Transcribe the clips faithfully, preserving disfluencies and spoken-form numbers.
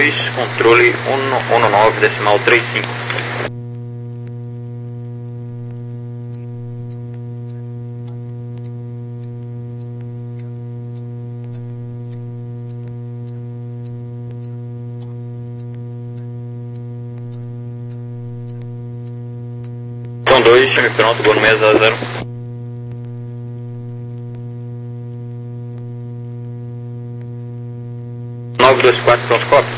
dois, controle cento e nove, decimal trinta e cinco. São dois, chame pronto, vou no seis a zero. nove dois quatro, pronto, copy.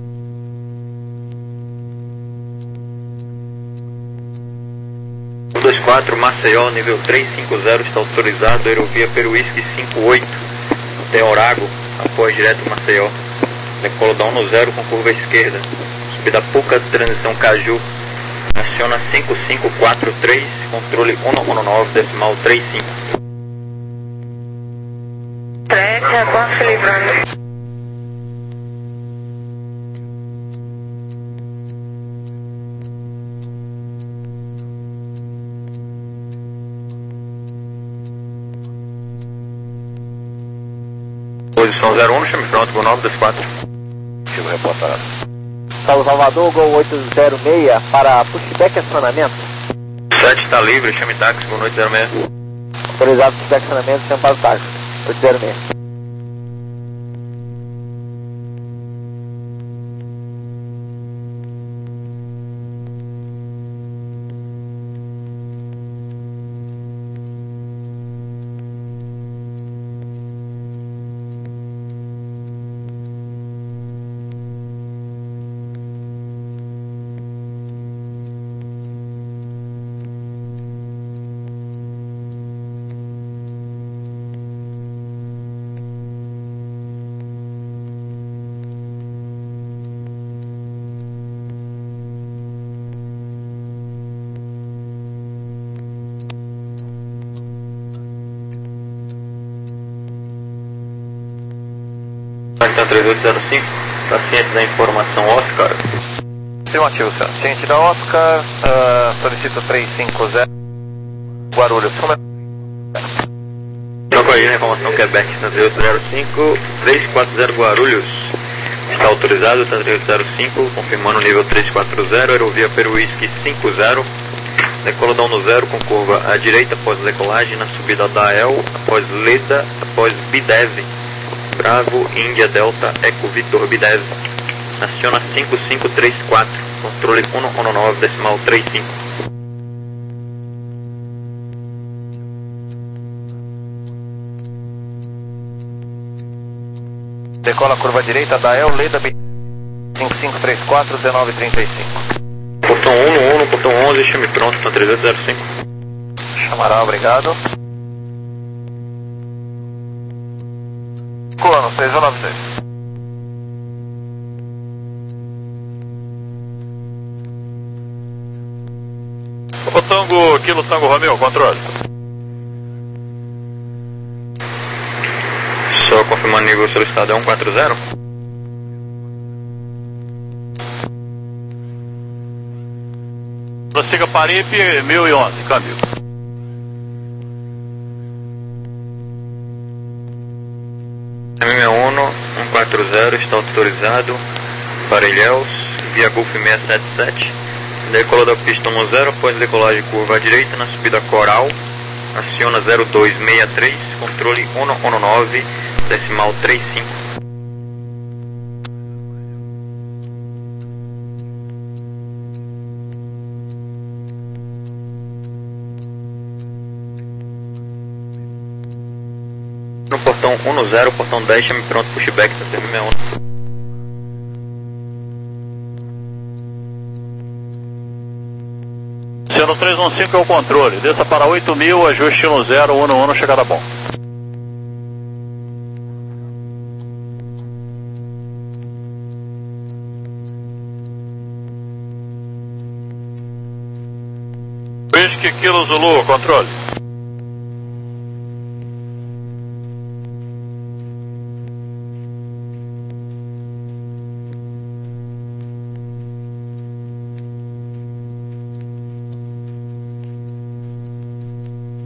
nove dois quatro, Maceió, nível trezentos e cinquenta, está autorizado, aerovia Peruísque cinquenta e oito, Teorago, após direto Maceió. Decola da um zero com curva esquerda, subida Puca, transição Caju, aciona cinco cinco quatro três, controle cento e nove, decimal trinta e cinco. três, reposto livrando. Posição zero um, chame pronto, Gol nove dois quatro. Chego reportado. Salve Salvador, Gol oito zero seis para pushback e acionamento. sete está livre, chame táxi, Gol oito zero seis. Autorizado pushback e acionamento, chame para o táxi. oito zero seis. Capitão três oito zero cinco, está ciente da informação Oscar? Afirmativo, senhor. Ciente da Oscar, uh, solicito trezentos e cinquenta, Guarulhos. Como é? Troco aí na informação Quebec, três oito zero cinco, trezentos e quarenta Guarulhos. Está autorizado, três oito zero cinco, confirmando o nível trezentos e quarenta, aerovia Peruísque cinquenta, decola da um zero com curva à direita após a decolagem, na subida da E L, após Leda, após Bidev. Bravo, Índia, Delta, Eco, Vitor, Bidev. Aciona cinco cinco três quatro, controle cento e nove, decimal trinta e cinco. Decola a curva direita da E L, Leda, cinco cinco três quatro, dezenove trinta e cinco. Portão um no um, portão onze, chame pronto, são três oito zero cinco. Chamará, obrigado. Colono, seis um nove seis. O Tango, Kilo Tango Romeo, controle. Só confirmando o nível solicitado é cento e quarenta. Prossiga Paripe, mil e onze, câmbio. M sessenta e um, cento e quarenta, está autorizado para Ilhéus, via Golf seiscentos e setenta e sete. Decola da pista um zero, após decolagem curva à direita, na subida Coral, aciona zero dois seis três, controle cento e nove, decimal trinta e cinco. No portão um zero, portão dez, chame pronto, pushback, tá sendo M sessenta e um. Sendo trezentos e quinze é o controle, desça para oito mil, ajuste no zero, um no um, chegada bom. Whisky Kilo Zulu, controle.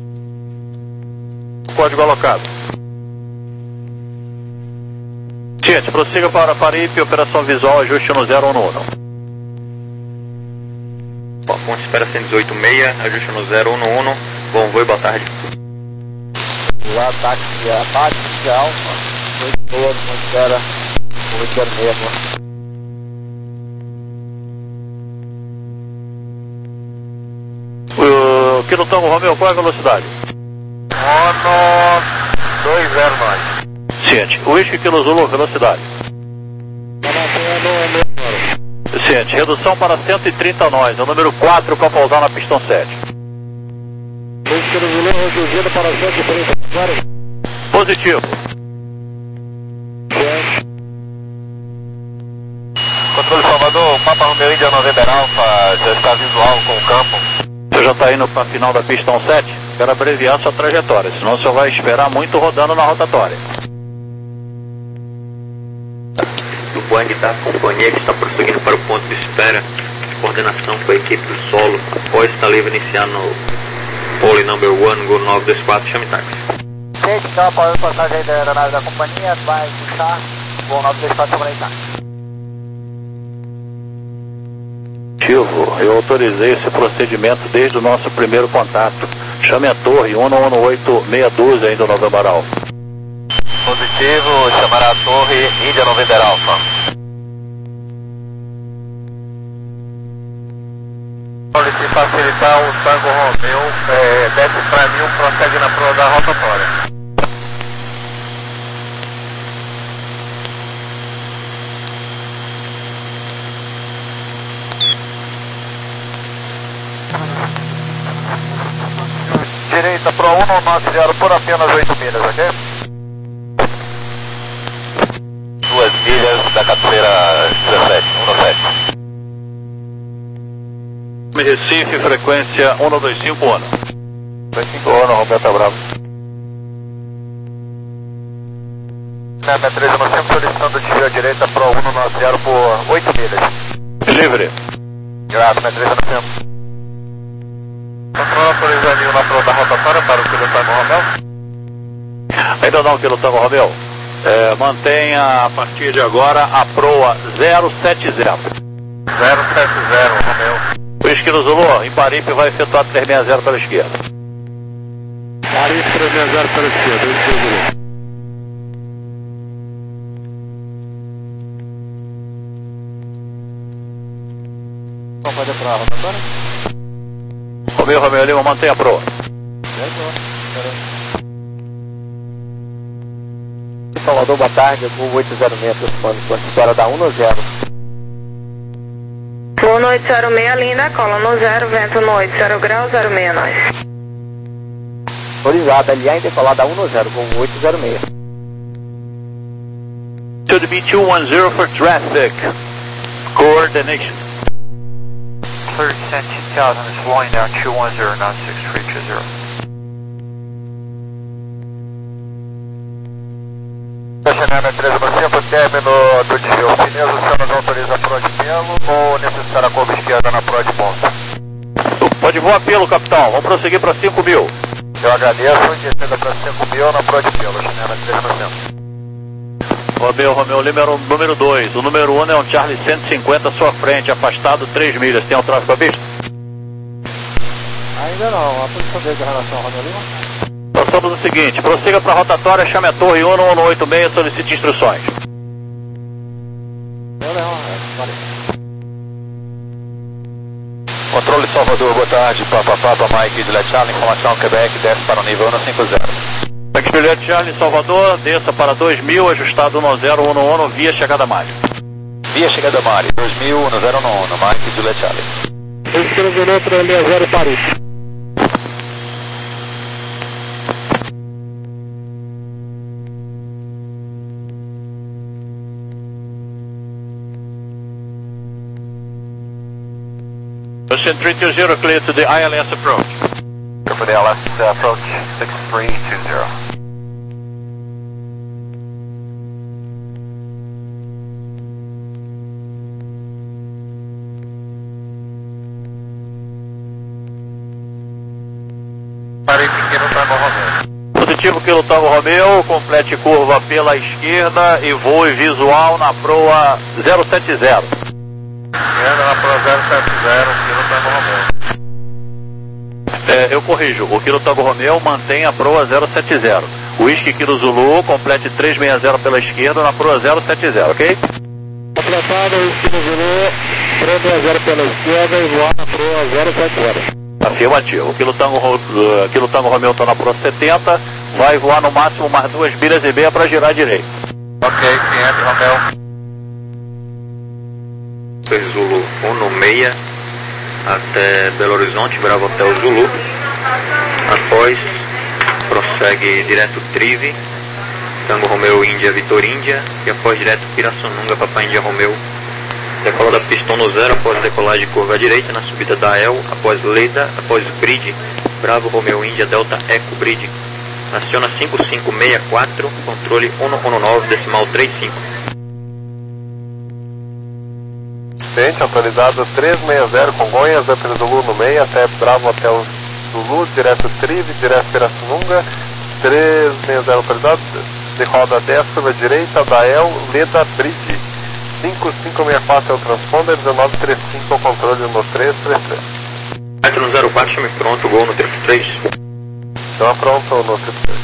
Código alocado. Ciente, prossiga para Paripe, operação visual, ajuste no zero um um. Ponte espera cento e dezoito seis, ajuste no zero um um. Bom voo e boa tarde. Lá, táxi, táxi, alfa, oito seis, espera, oito zero seis agora. O Kilo Tango Romeo, qual é a velocidade? Mono dois zero nove. Ciente, Whisky Kilo Zulu, velocidade. Ciente, redução para cento e trinta nós, é o número quatro para pousar na pistão sete. Whisky Kilo Zulu reduzido para cento e trinta, zero. Positivo. Controle Salvador, Papa Romeo Índia November Alpha, já está visual com o campo. Você já está indo para a final da pistão sete? Quero abreviar sua trajetória, senão você vai esperar muito rodando na rotatória. Do Boeing da companhia que está prosseguindo para o ponto de espera, coordenação com a equipe do solo, após estar livre iniciar no pole number one, Gol nove dois quatro, chame táxi. Gente, então após a passagem aí da aeronave da companhia, vai puxar, Gol nove dois quatro, chama aí táxi. Eu autorizei esse procedimento desde o nosso primeiro contato. Chame a torre um um oito meia dúzia ainda no November Alpha. Positivo, chamará a torre Índia November Alpha. Se facilitar o Tango Romeo, é, desce para mim, prossegue na proa da rotatória. Direita pro um um nove zero por apenas oito milhas, ok? Duas milhas da cabeceira dezessete, dezessete. Recife, frequência um dois cinco um. dois cinco um, Roberto Bravo. Na M três, nós estamos solicitando desvio à direita pro um um nove zero por oito milhas. Livre. Grato, M três, nós temos. Controle autorizando na proa da rotatória para o Kilo Tango Romeo. Ainda não, Kilo Tango Romeo. É, mantenha a partir de agora a proa zero sete zero. zero sete zero, Romeo. O Esquilo Zulu, em Paripe, vai efetuar trezentos e sessenta pela esquerda. Paripe trezentos e sessenta pela esquerda, Whisky Zulu. Vamos fazer para a rotatória? Romeo, Romeo Lima, mantenha a proa. Salvador, boa tarde, Gol oito zero seis, aproximando, ponto espera da um no zero. Voo no oito zero seis, linda, cola no zero, vento no oito zero grau, zero seis nós. Autorizada, L A em decolada um no zero, Gol oito zero seis. To the B two one zero for traffic. Coordination. thirty cent two thousand is flying down two one zero nine six three two zero. Estacionamento M três no centro, término do desvio. Pneus, o senhor nos autoriza a proa de pelo ou necessária a curva esquerda na proa de ponta? Pode voar pelo, capitão. Vamos prosseguir para cinco mil. Eu agradeço, descenda para cinco mil na proa de pelo. Estacionamento M três no centro. Romeo, Romeo Lima era o número dois. O número um é um Charlie cento e cinquenta à sua frente, afastado três milhas. Tem um tráfego à vista? Ainda não, a posição dele em relação ao Romeo Lima? Nós somos o seguinte, prossiga para a rotatória, chame a torre um um oito seis, solicite instruções. Eu não, é, valeu. Controle Salvador, boa tarde. Papa Papa, Mike de Lechal, informação Quebec, desce para o nível um cinquenta. Expediente Charlie Salvador, desça para dois mil, ajustado um zero um um, via chegada Mari. Via chegada Mari, dois mil, um zero um um, Mike de Lechal. Escreveu para seis zero Paris. Ocean three two zero, clear to the I L S approach. Clear for the I L S uh, approach six three two zero. Parei pequeno Tango Romeo. Positivo, Kilo Tango Romeo, complete curva pela esquerda e voe visual na proa zero sete zero. Esquerda na proa zero sete zero, Kilo Tango Romeo. É, eu corrijo, o Kilo Tango Romeo mantém a proa zero sete zero. Whisky Kilo Zulu, complete trezentos e sessenta pela esquerda na proa zero sete zero, ok? Completado, Whisky Kilo Zulu, trezentos e sessenta pela esquerda e voar na proa zero sete zero. Afirmativo. O Kilo Tango, uh, Kilo Tango Romeo está na proa setenta, vai voar no máximo mais duas milhas e meia para girar à direita. Ok, quinhentos, Romeo. Zulu um seis até Belo Horizonte, Bravo Hotel Zulu. Após, prossegue direto Trive, Tango Romeo Índia, Vitor Índia. E após direto Pirassununga, Papai Índia Romeo. Decola da pista no zero, após decolagem de curva à direita, na subida da El, após Leda, após Bridge, Bravo Romeo Índia, Delta Eco Bridge. Aciona cinco cinco seis quatro, controle um um nove, decimal trinta e cinco. Frente, autorizado trezentos e sessenta, Congonhas, Upper Zulu no meio, até Bravo Hotel Zulu, direto Trive, direto Pirassununga, trezentos e sessenta autorizado, de roda dez, curva direita, da El, Leda, Bridge. cinco cinco seis quatro é o transponder, dezenove trinta e cinco é o controle no três três três. quatro no zero quatro, chame pronto, gol no trinta e três. Então pronto no trinta e três.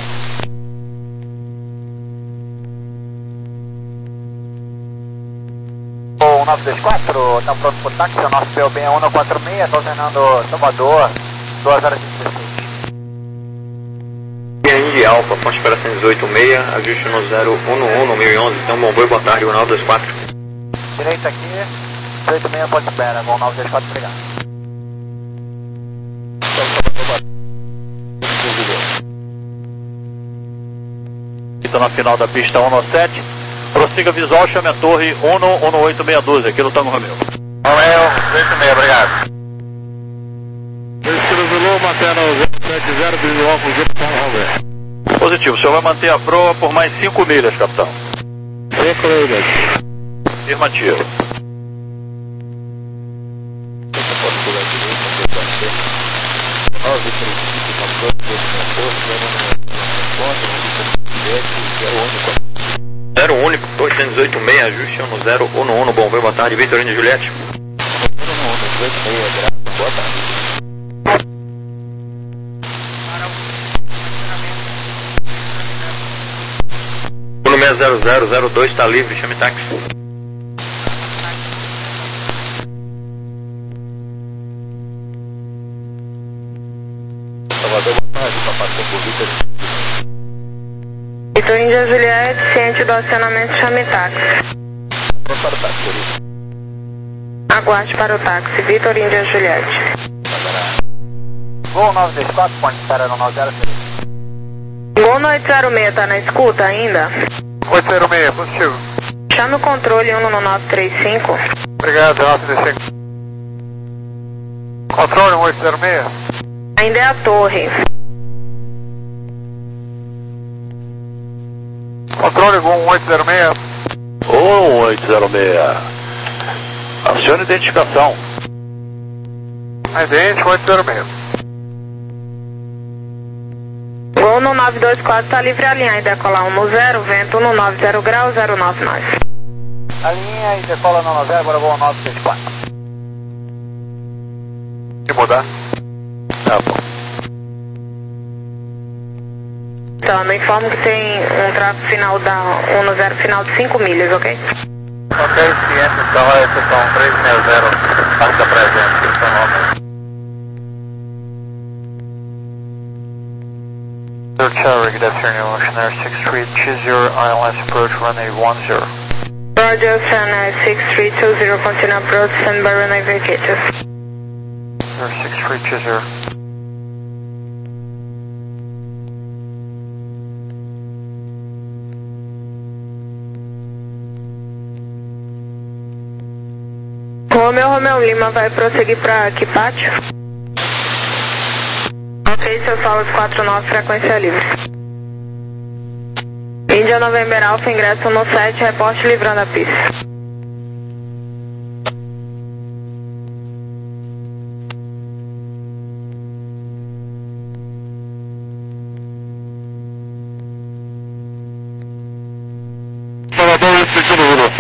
O nove dois quatro, está pronto para o táxi, o nosso P O B é um um quatro seis, estou Fernando Salvador, duas horas e dezesseis. Índia Alfa, ponte para cento e dezoito seis, ajuste no zero um um no mil e onze, então bom voo, boa tarde, nove dois quatro. Direita aqui, dezoito seis, ponte espera, Gol nove dois quatro, obrigado. Está na final da pista um sete, prossiga visual, chame a torre um um oito seis um dois, aqui no Tango Romeo. Romeo, dezoito seis, obrigado. Kilo Zulu, mantendo zero sete zero, visual com zero Tango Romeo. Positivo, o senhor vai manter a proa por mais cinco milhas, capitão. cinco milhas. Afirmativo. Zero único, oitocentos e dezoito seis, ajuste no zero um um, bom voo, boa tarde, Vitorino e Juliette. Boa tarde. O número zero zero zero dois está livre, chame táxi. Salvador, boa tarde, papai, com Vitor. Vitor Índia Juliette, ciente do acionamento, chame táxi. Pronto para o táxi, Aguarde para o táxi, Vitor Índia Juliette. Gol nove dois quatro, ponte espera no nove zero três. Gol no oito zero seis, tá na escuta ainda? oito zero seis, positivo. Chame o controle um no nove três cinco. Obrigado, nove três cinco. Controle um oito zero seis. Ainda é a torre. Controle um oito zero seis. um oito zero seis. Acione identificação. Idêntico, oito zero seis. Gol no nove dois quatro, tá livre a linha e decolar um no zero, vento no nove zero graus, zero nove nove. A linha e decola no nove zero, agora vou ao nove dois quatro. Se mudar? Tá bom. Então, eu informo que tem um tráfego final da um no zero, final de cinco milhas, ok? Ok, ciente, então é sessão três seis zero, parte da presença, sessão nove. Charlie, good afternoon, Ocean Air six three two zero, I L S approach runway one zero. Roger, Ocean Air six three two zero, continue approach, stand by runway vacated. Air six three two zero. Romeo Romeo Lima vai prosseguir para que pátio? Ok, seu solo de quatro nove, frequência livre. Índia November Alpha, ingresso no sete, reporte livrando a pista. Kilo Zulu.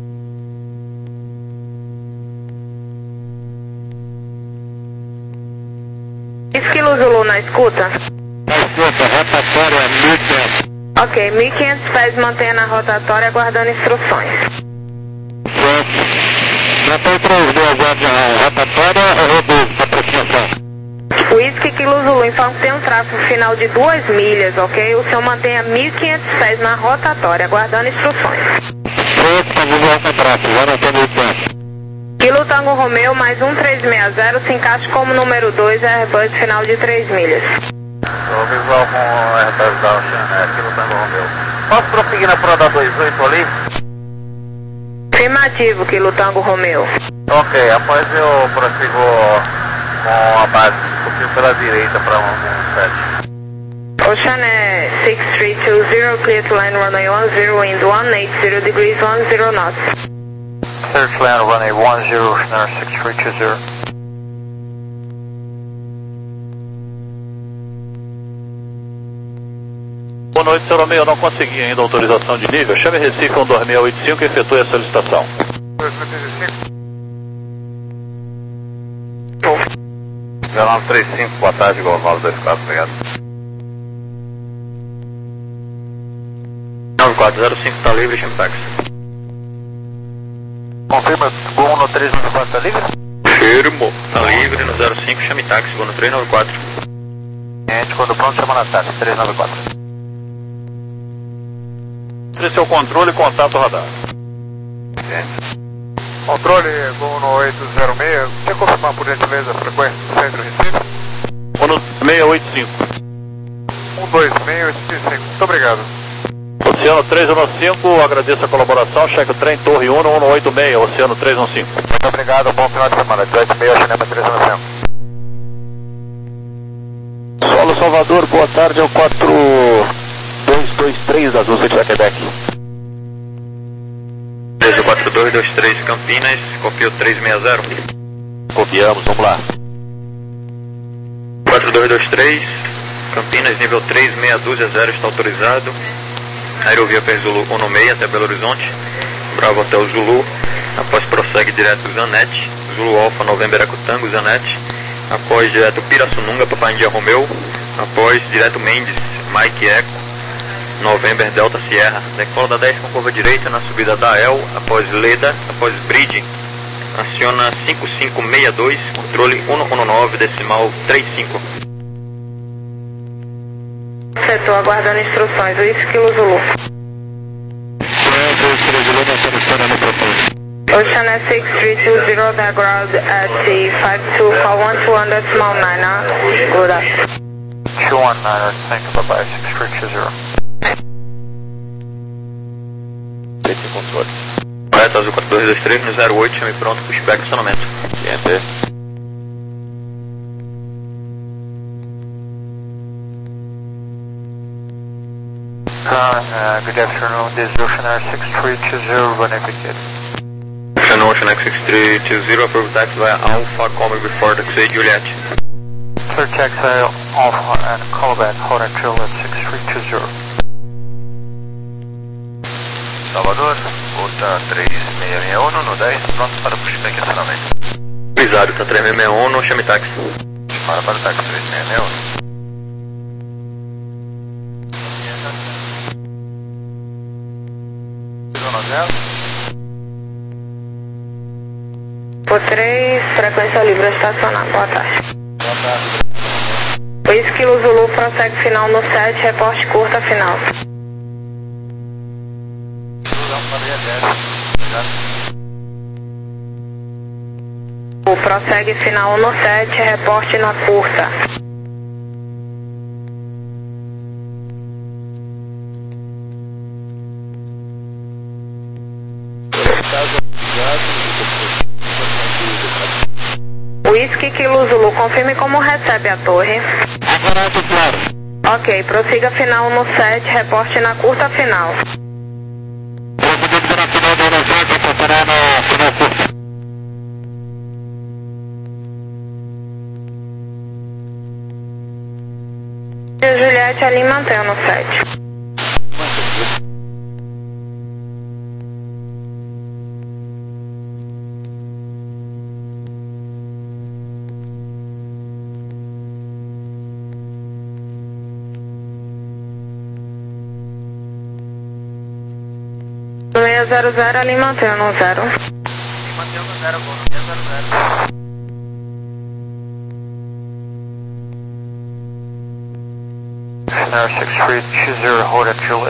Kilo Zulu na escuta? Na escuta, rotatória mil e quinhentos. Ok, mil e quinhentos pés, mantenha na rotatória aguardando instruções. Certo. Mantém três mil zero de rotatória ou reduz para aproximação? Whisky Kilo Zulu, informa que tem um tráfego final de duas milhas, ok? O senhor mantenha mil e quinhentos pés na rotatória, aguardando instruções. Certo, para desviar com tráfego, já não tem mil e quinhentos. Kilo Tango Romeo, mais um três seis zero, se encaixa como número dois, Airbus final de três milhas. Estou visual com o Airbus da Ocean, aqui no Tango Romeo. Posso prosseguir na prova vinte e oito ali? Afirmativo, Kilo Tango Romeo. Ok, após eu prossigo com a base, um pouquinho pela direita para um sete. Ocean é six three two zero, clear to land runway one zero, wind one eight zero degrees one zero knots. Clear to land runway one zero, Ocean six three two zero. Boa noite, senhor Romeo. Eu não consegui ainda autorização de nível. Chame Recife um dois seis oito cinco e efetue a solicitação. zero nove três cinco, boa tarde, Global dois quatro, obrigado. nove quatro zero cinco está livre, Chimpax. Confirma, Gol no três nove quatro está livre? Firmo, está livre no zero cinco, chame táxi, vou no três nove quatro. Gente, quando pronto, chama na táxi, três nove quatro. Entre seu controle e contato radar. Controle Gol no oito zero seis, você confirmar por gentileza a frequência do centro Recife? Um no seis oito cinco. um dois seis oito cinco, muito obrigado. Oceano três um cinco, agradeço a colaboração. Cheque o trem Torre Uno um oito seis, Oceano três um cinco. Muito obrigado, bom final de semana. dezoito e meia, Cinema três um cinco. Solo Salvador, boa tarde, é o quatro dois dois três da Azul City Quebec. três quatro dois dois três Campinas, copia o três seis zero. Copiamos, vamos lá. quatro dois dois três, Campinas, nível três, meia dúzia, zero, está autorizado. Aerovia P Zulu um seis até Belo Horizonte. Bravo até o Zulu. Após prossegue direto Zanetti. Zulu Alfa, November Eco Tango, Zanetti. Após direto Pirassununga, Papai India Romeo. Após direto Mendes, Mike Eco, November Delta Sierra. Decola da dez com curva direita na subida da El. Após Leda, após Bridge. Aciona cinco cinco seis dois, controle um um nove, decimal trinta e cinco. Setor, aguardando instruções, Whisky Kilo Zulu. Ocean é six three two zero, the ground at five two four one two under small nine, uh, good up. two one nine, thank you, bye bye, six three two zero. Sete em controle. Correto, Azul quatro dois dois três no zero oito, chame pronto para o spec estacionamento. Enter. Uh, good afternoon, this is Ocean Air six three two zero, running ticket. Ocean Ocean X six three two zero, approve taxi via Alpha, call me before taxi, Juliet. Clear taxi Alpha and callback, hold and chill at six three two zero. Salvador, volta três seis seis um no dez, pronto para o pushback e estacionamento. Autorizado, tá três seis seis um, no chame táxi. Para para o táxi três seis seis um. Por três, frequência livre a estacionar. Boa tarde. Boa tarde. Whisky Kilo Zulu, prossegue final no sete, reporte curta final. O prossegue final no sete, reporte na curta. Whisky Kilo Zulu, confirme como recebe a torre. Ok, prossiga final no sete, reporte na curta final. Juliette ali mantém no sete. zero zero, ali mantém no zero. Mantém no zero, gol no zero zero. Air six three two zero, hold at Juliet.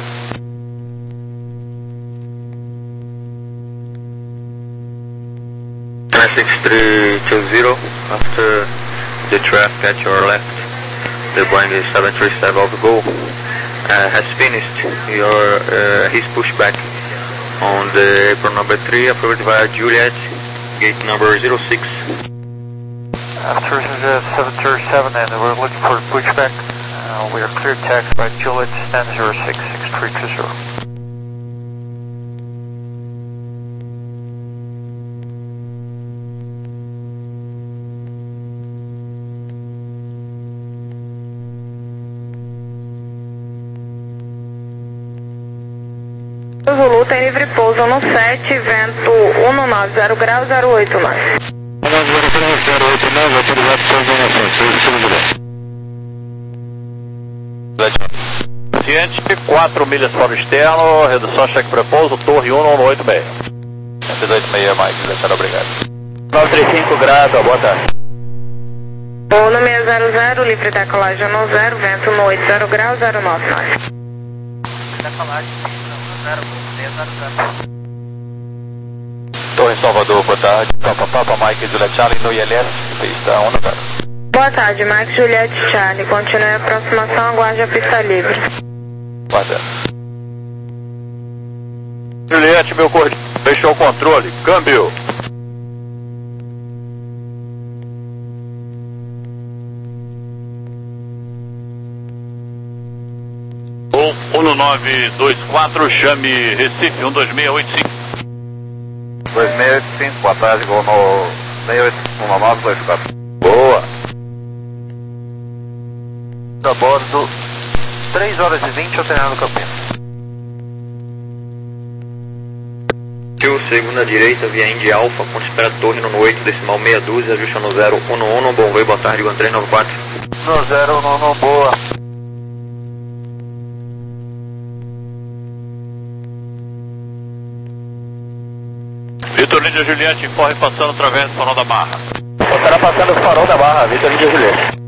Air six three two zero, after the traffic at your left, the Boeing seven three seven of Go uh, has finished your uh, his pushback on the apron number three, approved via Juliet, gate number zero six. After the seven three seven, and we're looking for pushback. Uh, we are clear taxi by Juliet, stand zero six six three two zero. Zulu tem livre pouso no sete, vento um nove zero graus, zero oito nove. zero oito nove, autorizado pouso na frente, Ciente, quatro milhas fora o externo, redução cheque prepouso, torre um nove oito seis. cento e oito seis, Mike, descer, obrigado. nove três cinco graus, boa tarde. Voo no seis zero zero, livre decolagem no zero, vento no oito zero graus, zero nove nove. Decolagem no zero, seis zero zero. Torre Salvador, boa tarde. Papa Papa, Mike, Juliet Charlie, no I L S, pista um zero. Boa tarde, Mike Juliette Charlie. Continue a aproximação, aguarde a pista livre. Boa tarde. Juliette, meu corpo, fechou o controle, câmbio. um nove dois quatro, chame Recife, um dois seis oito cinco. dois seis oito cinco, boa tarde, gol no seis oito um nove dois quatro. Boa. A bordo, três horas e vinte, alternando Campinas. Tio, segunda direita, via Indy Alpha, ponte espera torre no oito, decimal meia dúzia, ajusta no zero um um, bom voo, boa tarde, Iguan três nove quatro. No zero um um, boa. Vitor Lídia Juliette, corre passando através do farol da Barra. Estará passando o farol da Barra, Vitor Lídia Juliette.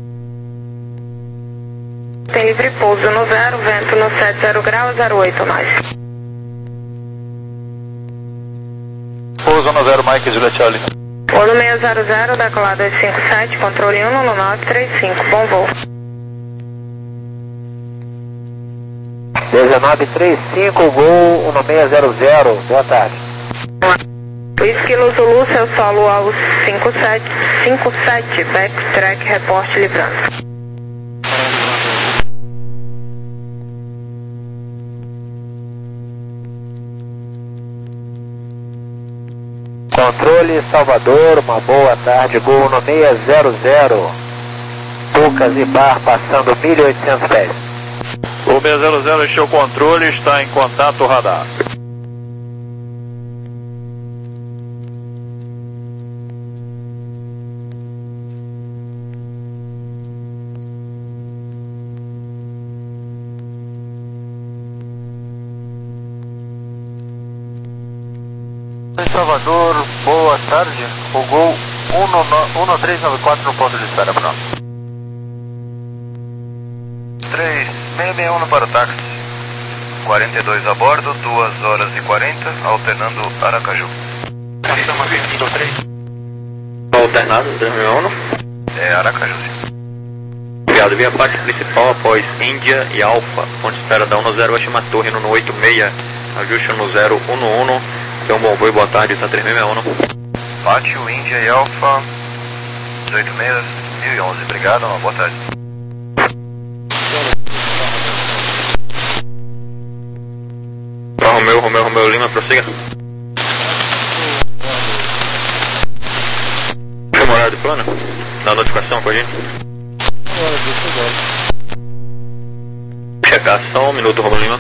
Tem livre pouso no zero, vento no sete zero graus, zero oito nove. Pouso no zero, Mike, Juliette Charlie. Voo no seis zero zero, decolado dois cinco sete, controle um nove três cinco, bom voo. dezenove trinta e cinco, gol um seis zero zero, boa tarde. Esquilo Zulu, seu solo ao cinco sete cinco sete, backtrack, reporte livrando. Controle Salvador, uma boa tarde, gol no seis zero zero. Lucas e Bar passando mil e oitocentos pés. O seis zero zero encheu o controle, está em contato radar. Em Salvador, boa tarde, o gol um três nove quatro no ponto de espera, Bruno. três seis seis um para o táxi, quarenta e dois a bordo, duas horas e quarenta, alternando Aracaju. Passamos vindo três. Alternado, três seis um. É Aracaju, sim. Obrigado, via parte principal após Índia e Alfa, ponte espera da um zero, baixa uma torre no oito seis, ajuste no zero um um, tem um bom voo, boa tarde, está três seis seis um. Pátio, Índia e Alfa, dezoito seis, mil e onze, obrigado, uma boa tarde. Para Romeu, Romeu, Romeu Lima, prossiga. Chama o horário de plano? Dá notificação com a gente? Checar só um minuto, Romeu Lima.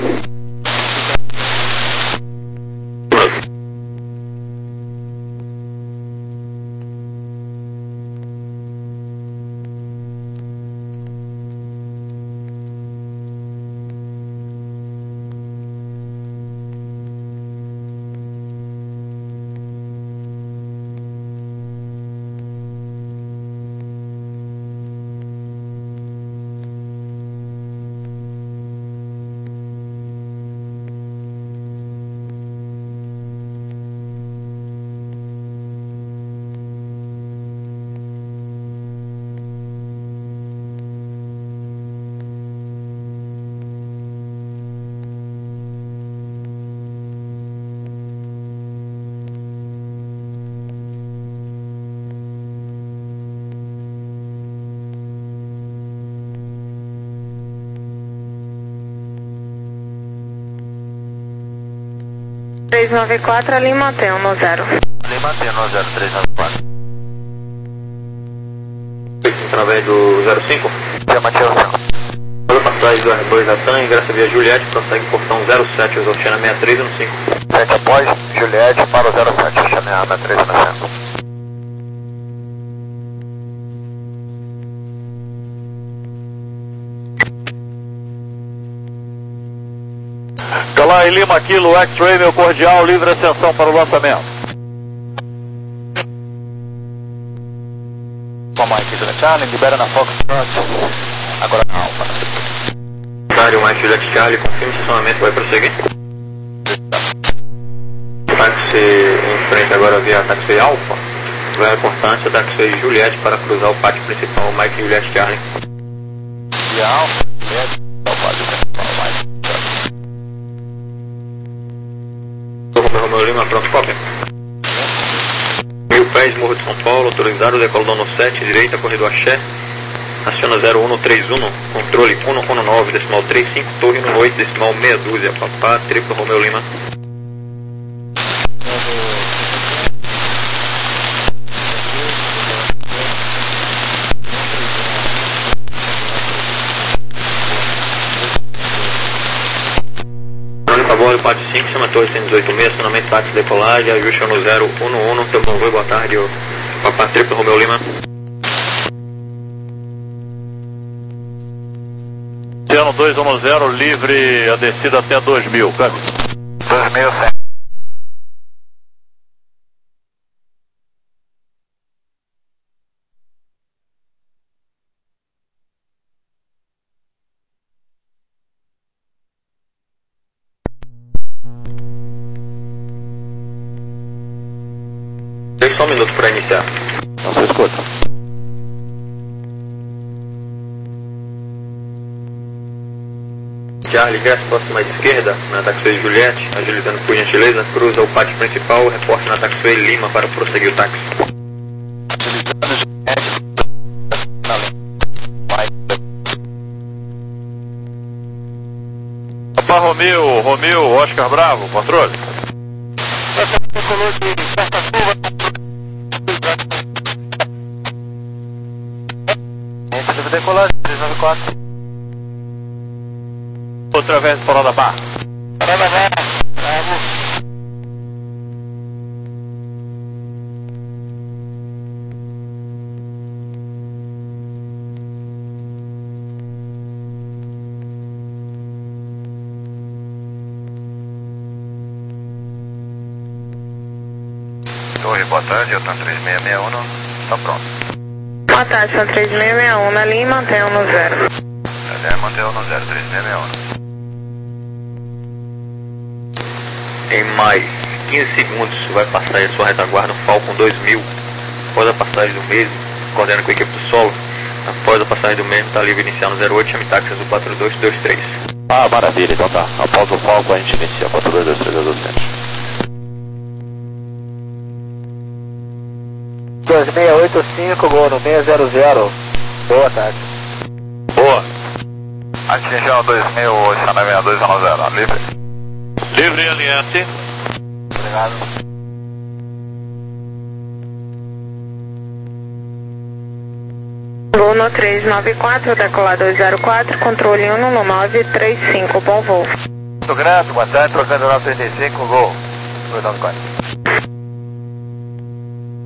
nove quatro, ali mantém um no zero. Ali mantém no zero três nove quatro. Através do zero cinco. Já mantém o cinco. Toda passagem do R dois Atan, ingressa via Juliette, prossegue portão zero sete, Oceana sessenta e três no cinco. sete após, Juliette para o zero sete, Oceana sessenta e três no cinco. Calai Lima Kilo, X-Ray, meu cordial, livre ascensão para o lançamento. Toma aqui do Charlie, libera na Fox Trot. Agora na Alfa. Dário mais Juliette Charlie, confirme se o estacionamento vai prosseguir. Táxi em frente agora via táxi Alfa. Vai a importância táxi Juliette para cruzar o pátio principal Mike Juliette Charlie. Via Alfa, Juliette, para o pátio principal Mike. Romeu Lima, pronto, cópia. Mil pés, Morro de São Paulo, autorizado, decolou no sete, direita, corredor Axé. Aciona zero um três um, controle um um nove, decimal três cinco, torre um oito, decimal meia dúzia, papá, triplo Romeu Lima. A bordo, pátio cinco, chama torre cento e dezoito seis, acionamento táxi decolagem, ajuste no zero um um, teu bom voo, boa tarde, o papá, triplo Romeu Lima. Oceano dois um zero, livre a descida até dois mil, câmbio. dois mil, cem. Só um minuto para iniciar. Não se escuta. Charlie, ingressa próxima à esquerda, na taxi Juliette, agilizando por gentileza, cruza o pátio principal, reporte na taxi Lima para prosseguir o táxi. Papá Romeu, Romeu, Oscar Bravo, controle. Decolagem, três nove quatro. Outra vez fora da barra. Fora da barra. Torre, boa tarde, eu estou três seis seis um, está pronto. Boa tarde, são três seis seis um, ali mantém um no zero. É, mantém um no zero, três seis seis um. Em mais quinze segundos vai passar aí a sua retaguarda no Falcon dois mil. Após a passagem do mesmo, coordenando com a equipe do solo. Após a passagem do mesmo, está livre inicial no zero oito, chame táxi azul quatro dois dois três. Ah, maravilha, então tá. Após o Falcon a gente inicia quatro dois dois três dois sete. dois seis oito cinco, gol no seis zero zero. Boa tarde. Boa. Atingiu dois mil, Oceana sessenta e dois um zero, livre. Livre L S. Obrigado. Voo no três nove quatro, decolar dois zero quatro, controle um nove três cinco, bom voo. Muito grato, boa tarde, trocando nove trinta e cinco, gol. dois nove quatro.